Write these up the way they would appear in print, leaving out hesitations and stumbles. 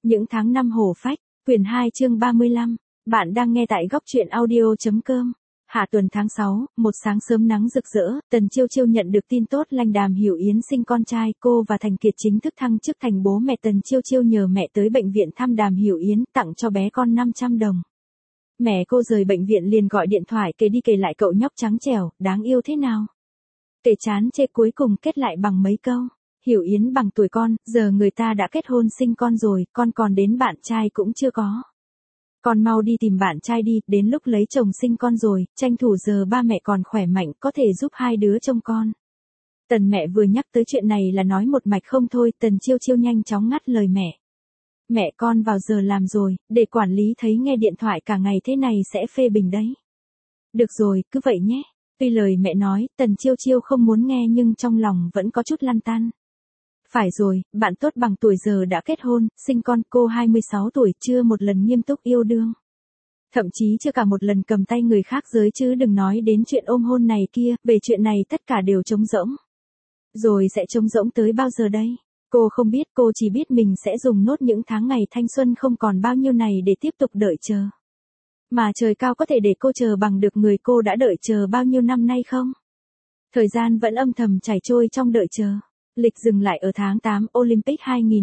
Những tháng năm hổ phách, quyển 2 chương 35. Bạn đang nghe tại góc truyện audio.com. Hạ tuần tháng 6, một sáng sớm nắng rực rỡ, Tần Chiêu Chiêu nhận được tin tốt lành Đàm Hiểu Yến sinh con trai, cô và Thành Kiệt chính thức thăng chức thành bố mẹ. Tần Chiêu Chiêu nhờ mẹ tới bệnh viện thăm Đàm Hiểu Yến, tặng cho bé con 500 đồng. Mẹ cô rời bệnh viện liền gọi điện thoại kể đi kể lại cậu nhóc trắng trẻo, đáng yêu thế nào. Kể chán chê cuối cùng kết lại bằng mấy câu. Hiểu Yến bằng tuổi con, giờ người ta đã kết hôn sinh con rồi, con còn đến bạn trai cũng chưa có. Con mau đi tìm bạn trai đi, đến lúc lấy chồng sinh con rồi, tranh thủ giờ ba mẹ còn khỏe mạnh, có thể giúp hai đứa trông con. Tần mẹ vừa nhắc tới chuyện này là nói một mạch không thôi, Tần Chiêu Chiêu nhanh chóng ngắt lời mẹ. Mẹ con vào giờ làm rồi, để quản lý thấy nghe điện thoại cả ngày thế này sẽ phê bình đấy. Được rồi, cứ vậy nhé. Tuy lời mẹ nói, Tần Chiêu Chiêu không muốn nghe nhưng trong lòng vẫn có chút lăn tăn. Phải rồi, bạn tốt bằng tuổi giờ đã kết hôn, sinh con, cô 26 tuổi chưa một lần nghiêm túc yêu đương. Thậm chí chưa cả một lần cầm tay người khác giới chứ đừng nói đến chuyện ôm hôn này kia, về chuyện này tất cả đều trống rỗng. Rồi sẽ trống rỗng tới bao giờ đây? Cô không biết, cô chỉ biết mình sẽ dùng nốt những tháng ngày thanh xuân không còn bao nhiêu này để tiếp tục đợi chờ. Mà trời cao có thể để cô chờ bằng được người cô đã đợi chờ bao nhiêu năm nay không? Thời gian vẫn âm thầm chảy trôi trong đợi chờ. Lịch dừng lại ở tháng 8, Olympic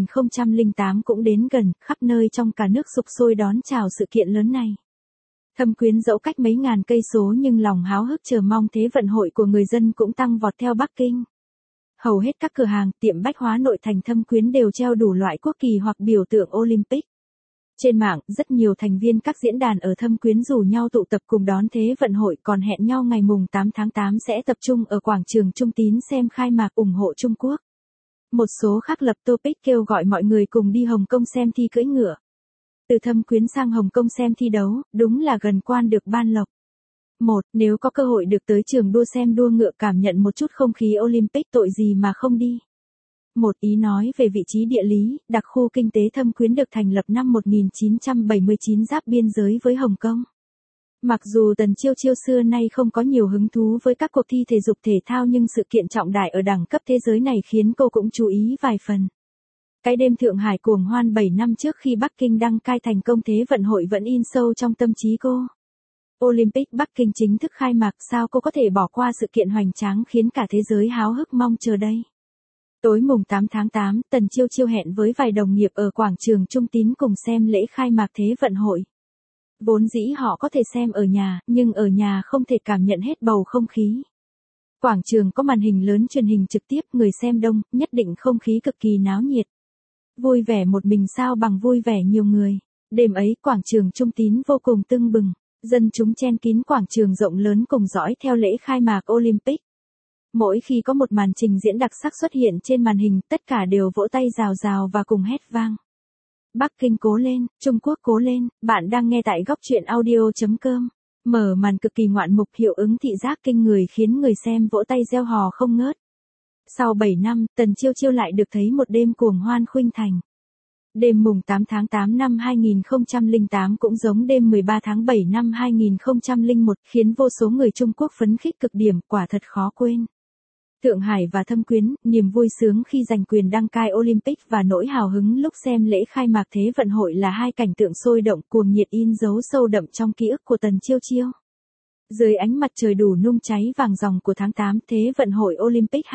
2008 cũng đến gần, khắp nơi trong cả nước sục sôi đón chào sự kiện lớn này. Thâm Quyến dẫu cách mấy ngàn cây số nhưng lòng háo hức chờ mong thế vận hội của người dân cũng tăng vọt theo Bắc Kinh. Hầu hết các cửa hàng, tiệm bách hóa nội thành Thâm Quyến đều treo đủ loại quốc kỳ hoặc biểu tượng Olympic. Trên mạng, rất nhiều thành viên các diễn đàn ở Thâm Quyến rủ nhau tụ tập cùng đón thế vận hội, còn hẹn nhau ngày mùng 8 tháng 8 sẽ tập trung ở quảng trường Trung Tín xem khai mạc ủng hộ Trung Quốc. Một số khác lập topic kêu gọi mọi người cùng đi Hồng Kông xem thi cưỡi ngựa. Từ Thâm Quyến sang Hồng Kông xem thi đấu, đúng là gần quan được ban lộc. Nếu có cơ hội được tới trường đua xem đua ngựa cảm nhận một chút không khí Olympic tội gì mà không đi. Ý nói về vị trí địa lý, đặc khu kinh tế Thâm Quyến được thành lập năm 1979 giáp biên giới với Hồng Kông. Mặc dù Tần Chiêu Chiêu xưa nay không có nhiều hứng thú với các cuộc thi thể dục thể thao nhưng sự kiện trọng đại ở đẳng cấp thế giới này khiến cô cũng chú ý vài phần. Cái đêm Thượng Hải cuồng hoan 7 năm trước khi Bắc Kinh đăng cai thành công thế vận hội vẫn in sâu trong tâm trí cô. Olympic Bắc Kinh chính thức khai mạc, sao cô có thể bỏ qua sự kiện hoành tráng khiến cả thế giới háo hức mong chờ đây. Tối mùng 8 tháng 8, Tần Chiêu Chiêu hẹn với vài đồng nghiệp ở quảng trường Trung Tín cùng xem lễ khai mạc thế vận hội. Vốn dĩ họ có thể xem ở nhà, nhưng ở nhà không thể cảm nhận hết bầu không khí. Quảng trường có màn hình lớn truyền hình trực tiếp, người xem đông, nhất định không khí cực kỳ náo nhiệt. Vui vẻ một mình sao bằng vui vẻ nhiều người. Đêm ấy, quảng trường Trung Tín vô cùng tưng bừng. Dân chúng chen kín quảng trường rộng lớn cùng dõi theo lễ khai mạc Olympic. Mỗi khi có một màn trình diễn đặc sắc xuất hiện trên màn hình, tất cả đều vỗ tay rào rào và cùng hét vang. Bắc Kinh cố lên, Trung Quốc cố lên, bạn đang nghe tại góc truyện audio.com. Mở màn cực kỳ ngoạn mục, hiệu ứng thị giác kinh người khiến người xem vỗ tay reo hò không ngớt. Sau 7 năm, Tần Chiêu Chiêu lại được thấy một đêm cuồng hoan khuynh thành. Đêm mùng 8 tháng 8 năm 2008 cũng giống đêm 13 tháng 7 năm 2001, khiến vô số người Trung Quốc phấn khích cực điểm, quả thật khó quên. Thượng Hải và Thâm Quyến, niềm vui sướng khi giành quyền đăng cai Olympic và nỗi hào hứng lúc xem lễ khai mạc thế vận hội là hai cảnh tượng sôi động cuồng nhiệt in dấu sâu đậm trong ký ức của Tần Chiêu Chiêu. Dưới ánh mặt trời đủ nung cháy vàng ròng của tháng 8, thế vận hội Olympic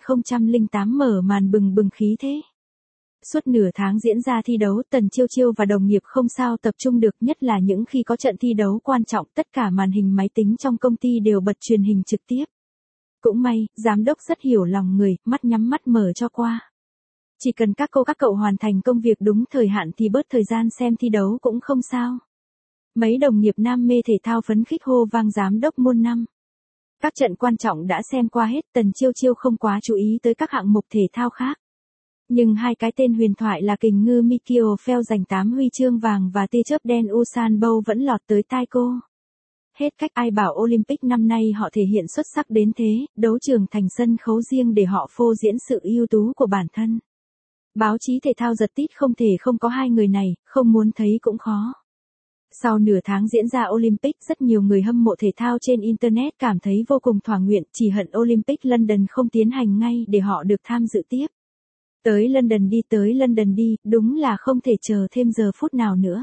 2008 mở màn bừng bừng khí thế. Suốt nửa tháng diễn ra thi đấu, Tần Chiêu Chiêu và đồng nghiệp không sao tập trung được, nhất là những khi có trận thi đấu quan trọng, tất cả màn hình máy tính trong công ty đều bật truyền hình trực tiếp. Cũng may, giám đốc rất hiểu lòng người, mắt nhắm mắt mở cho qua. Chỉ cần các cậu hoàn thành công việc đúng thời hạn thì bớt thời gian xem thi đấu cũng không sao. Mấy đồng nghiệp nam mê thể thao phấn khích hô vang giám đốc muôn năm. Các trận quan trọng đã xem qua hết, Tần Chiêu Chiêu không quá chú ý tới các hạng mục thể thao khác. Nhưng hai cái tên huyền thoại là kình ngư Michael Phelps giành 8 huy chương vàng và tia chớp đen Usain Bolt vẫn lọt tới tai cô. Hết cách ai bảo Olympic năm nay họ thể hiện xuất sắc đến thế, đấu trường thành sân khấu riêng để họ phô diễn sự ưu tú của bản thân. Báo chí thể thao giật tít không thể không có hai người này, không muốn thấy cũng khó. Sau nửa tháng diễn ra Olympic, rất nhiều người hâm mộ thể thao trên Internet cảm thấy vô cùng thỏa nguyện, chỉ hận Olympic London không tiến hành ngay để họ được tham dự tiếp. Tới London đi, đúng là không thể chờ thêm giờ phút nào nữa.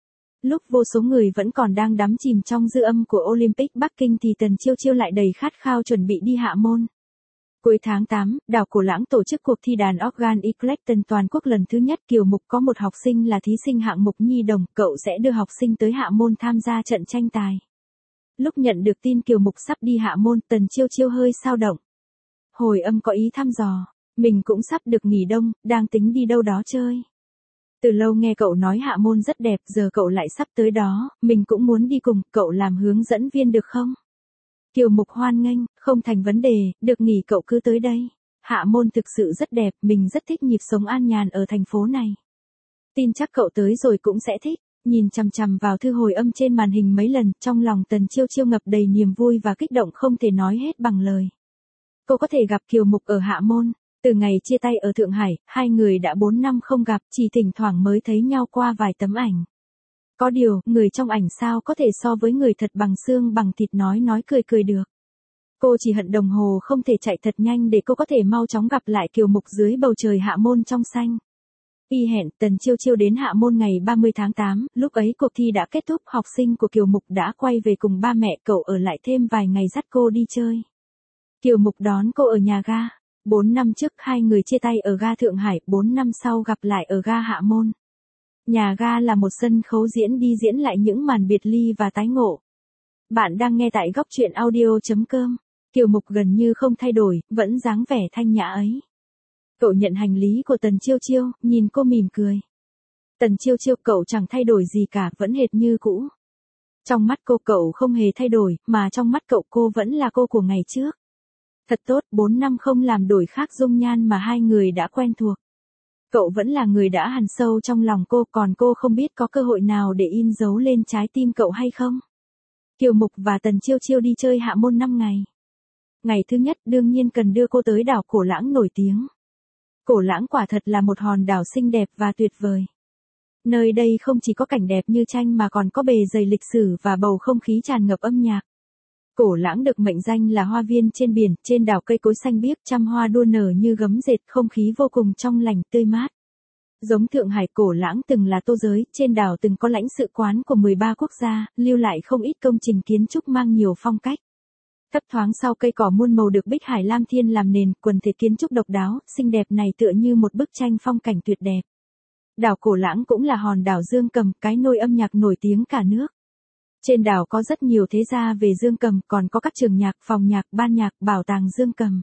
Lúc vô số người vẫn còn đang đắm chìm trong dư âm của Olympic Bắc Kinh thì Tần Chiêu Chiêu lại đầy khát khao chuẩn bị đi hạ môn. Cuối tháng 8, đảo Cổ Lãng tổ chức cuộc thi đàn organ eclecton toàn quốc lần thứ nhất. Kiều Mục có một học sinh là thí sinh hạng mục nhi đồng, cậu sẽ đưa học sinh tới hạ môn tham gia trận tranh tài. Lúc nhận được tin Kiều Mục sắp đi hạ môn, Tần Chiêu Chiêu hơi xao động. Hồi âm có ý thăm dò, mình cũng sắp được nghỉ đông, đang tính đi đâu đó chơi. Từ lâu nghe cậu nói hạ môn rất đẹp, giờ cậu lại sắp tới đó, mình cũng muốn đi cùng, cậu làm hướng dẫn viên được không? Kiều Mục hoan nghênh, không thành vấn đề, được nghỉ cậu cứ tới đây. Hạ môn thực sự rất đẹp, mình rất thích nhịp sống an nhàn ở thành phố này. Tin chắc cậu tới rồi cũng sẽ thích. Nhìn chằm chằm vào thư hồi âm trên màn hình mấy lần, trong lòng Tần Chiêu Chiêu ngập đầy niềm vui và kích động không thể nói hết bằng lời. Cô có thể gặp Kiều Mục ở hạ môn. Từ ngày chia tay ở Thượng Hải, hai người đã 4 năm không gặp, chỉ thỉnh thoảng mới thấy nhau qua vài tấm ảnh. Có điều, người trong ảnh sao có thể so với người thật bằng xương bằng thịt nói cười cười được. Cô chỉ hận đồng hồ không thể chạy thật nhanh để cô có thể mau chóng gặp lại Kiều Mục dưới bầu trời hạ môn trong xanh. Y hẹn, Tần Chiêu Chiêu đến hạ môn ngày 30 tháng 8, lúc ấy cuộc thi đã kết thúc, học sinh của Kiều Mục đã quay về cùng ba mẹ, cậu ở lại thêm vài ngày dắt cô đi chơi. Kiều Mục đón cô ở nhà ga. 4 năm trước hai người chia tay ở ga Thượng Hải, 4 năm sau gặp lại ở ga hạ môn. Nhà ga là một sân khấu diễn lại những màn biệt ly và tái ngộ. Bạn đang nghe tại góc truyện audio.com. Kiều Mục gần như không thay đổi, vẫn dáng vẻ thanh nhã ấy. Cậu nhận hành lý của Tần Chiêu Chiêu, nhìn cô mỉm cười. Tần Chiêu Chiêu, cậu chẳng thay đổi gì cả, vẫn hệt như cũ. Trong mắt cô cậu không hề thay đổi, mà trong mắt cậu cô vẫn là cô của ngày trước. Thật tốt, 4 năm không làm đổi khác dung nhan mà hai người đã quen thuộc. Cậu vẫn là người đã hằn sâu trong lòng cô, còn cô không biết có cơ hội nào để in dấu lên trái tim cậu hay không. Kiều Mục và Tần Chiêu Chiêu đi chơi hạ môn 5 ngày. Ngày thứ nhất đương nhiên cần đưa cô tới đảo Cổ Lãng nổi tiếng. Cổ Lãng quả thật là một hòn đảo xinh đẹp và tuyệt vời. Nơi đây không chỉ có cảnh đẹp như tranh mà còn có bề dày lịch sử và bầu không khí tràn ngập âm nhạc. Cổ Lãng được mệnh danh là hoa viên trên biển, trên đảo cây cối xanh biếc, trăm hoa đua nở như gấm dệt, không khí vô cùng trong lành, tươi mát. Giống Thượng Hải, Cổ Lãng từng là tô giới, trên đảo từng có lãnh sự quán của 13 quốc gia, lưu lại không ít công trình kiến trúc mang nhiều phong cách. Thấp thoáng sau cây cỏ muôn màu được bích hải lam thiên làm nền, quần thể kiến trúc độc đáo, xinh đẹp này tựa như một bức tranh phong cảnh tuyệt đẹp. Đảo Cổ Lãng cũng là hòn đảo dương cầm, cái nôi âm nhạc nổi tiếng cả nước. Trên đảo có rất nhiều thế gia về dương cầm, còn có các trường nhạc, phòng nhạc, ban nhạc, bảo tàng dương cầm.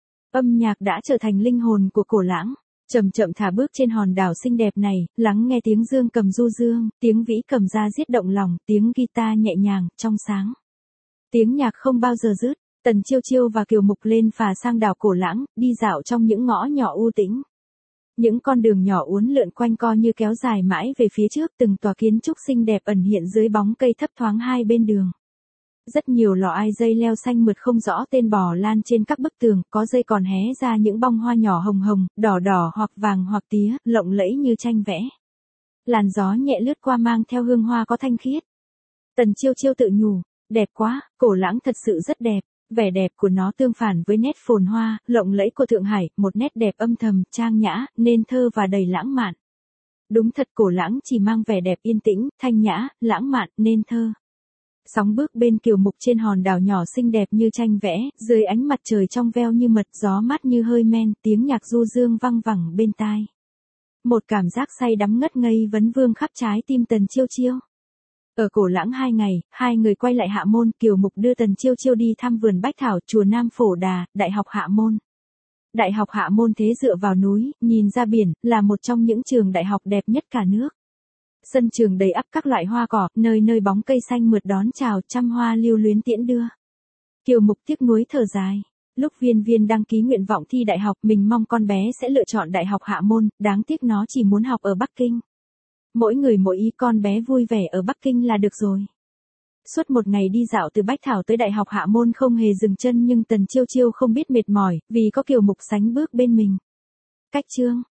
Âm nhạc đã trở thành linh hồn của Cổ Lãng. Chậm chậm thả bước trên hòn đảo xinh đẹp này, lắng nghe tiếng dương cầm du dương, tiếng vĩ cầm da diết động lòng, tiếng guitar nhẹ nhàng, trong sáng. Tiếng nhạc không bao giờ dứt. Tần Chiêu Chiêu và Kiều Mục lên phà sang đảo Cổ Lãng, đi dạo trong những ngõ nhỏ u tĩnh. Những con đường nhỏ uốn lượn quanh co như kéo dài mãi về phía trước, từng tòa kiến trúc xinh đẹp ẩn hiện dưới bóng cây thấp thoáng hai bên đường. Rất nhiều lọ ai dây leo xanh mượt không rõ tên bò lan trên các bức tường, có dây còn hé ra những bông hoa nhỏ hồng hồng, đỏ đỏ hoặc vàng hoặc tía, lộng lẫy như tranh vẽ. Làn gió nhẹ lướt qua mang theo hương hoa có thanh khiết. Tần Chiêu Chiêu tự nhủ, đẹp quá, Cổ Lãng thật sự rất đẹp. Vẻ đẹp của nó tương phản với nét phồn hoa, lộng lẫy của Thượng Hải, một nét đẹp âm thầm, trang nhã, nên thơ và đầy lãng mạn. Đúng thật, Cổ Lãng chỉ mang vẻ đẹp yên tĩnh, thanh nhã, lãng mạn, nên thơ. Sóng bước bên Kiều Mục trên hòn đảo nhỏ xinh đẹp như tranh vẽ, dưới ánh mặt trời trong veo như mật, gió mát như hơi men, tiếng nhạc du dương văng vẳng bên tai. Một cảm giác say đắm ngất ngây vấn vương khắp trái tim Tần Chiêu Chiêu. Ở Cổ Lãng 2 ngày, hai người quay lại hạ môn, Kiều Mục đưa Tần Chiêu Chiêu đi thăm vườn bách thảo, chùa Nam Phổ Đà, Đại học Hạ Môn. Đại học Hạ Môn thế dựa vào núi, nhìn ra biển, là một trong những trường đại học đẹp nhất cả nước. Sân trường đầy ắp các loại hoa cỏ, nơi nơi bóng cây xanh mượt đón chào, trăm hoa lưu luyến tiễn đưa. Kiều Mục tiếc nuối thở dài. Lúc Viên Viên đăng ký nguyện vọng thi đại học, mình mong con bé sẽ lựa chọn Đại học Hạ Môn, đáng tiếc nó chỉ muốn học ở Bắc Kinh. Mỗi người mỗi ý, con bé vui vẻ ở Bắc Kinh là được rồi. Suốt một ngày đi dạo từ Bách Thảo tới Đại học Hạ Môn không hề dừng chân, nhưng Tần Chiêu Chiêu không biết mệt mỏi, vì có Kiều Mục sánh bước bên mình. Cách chương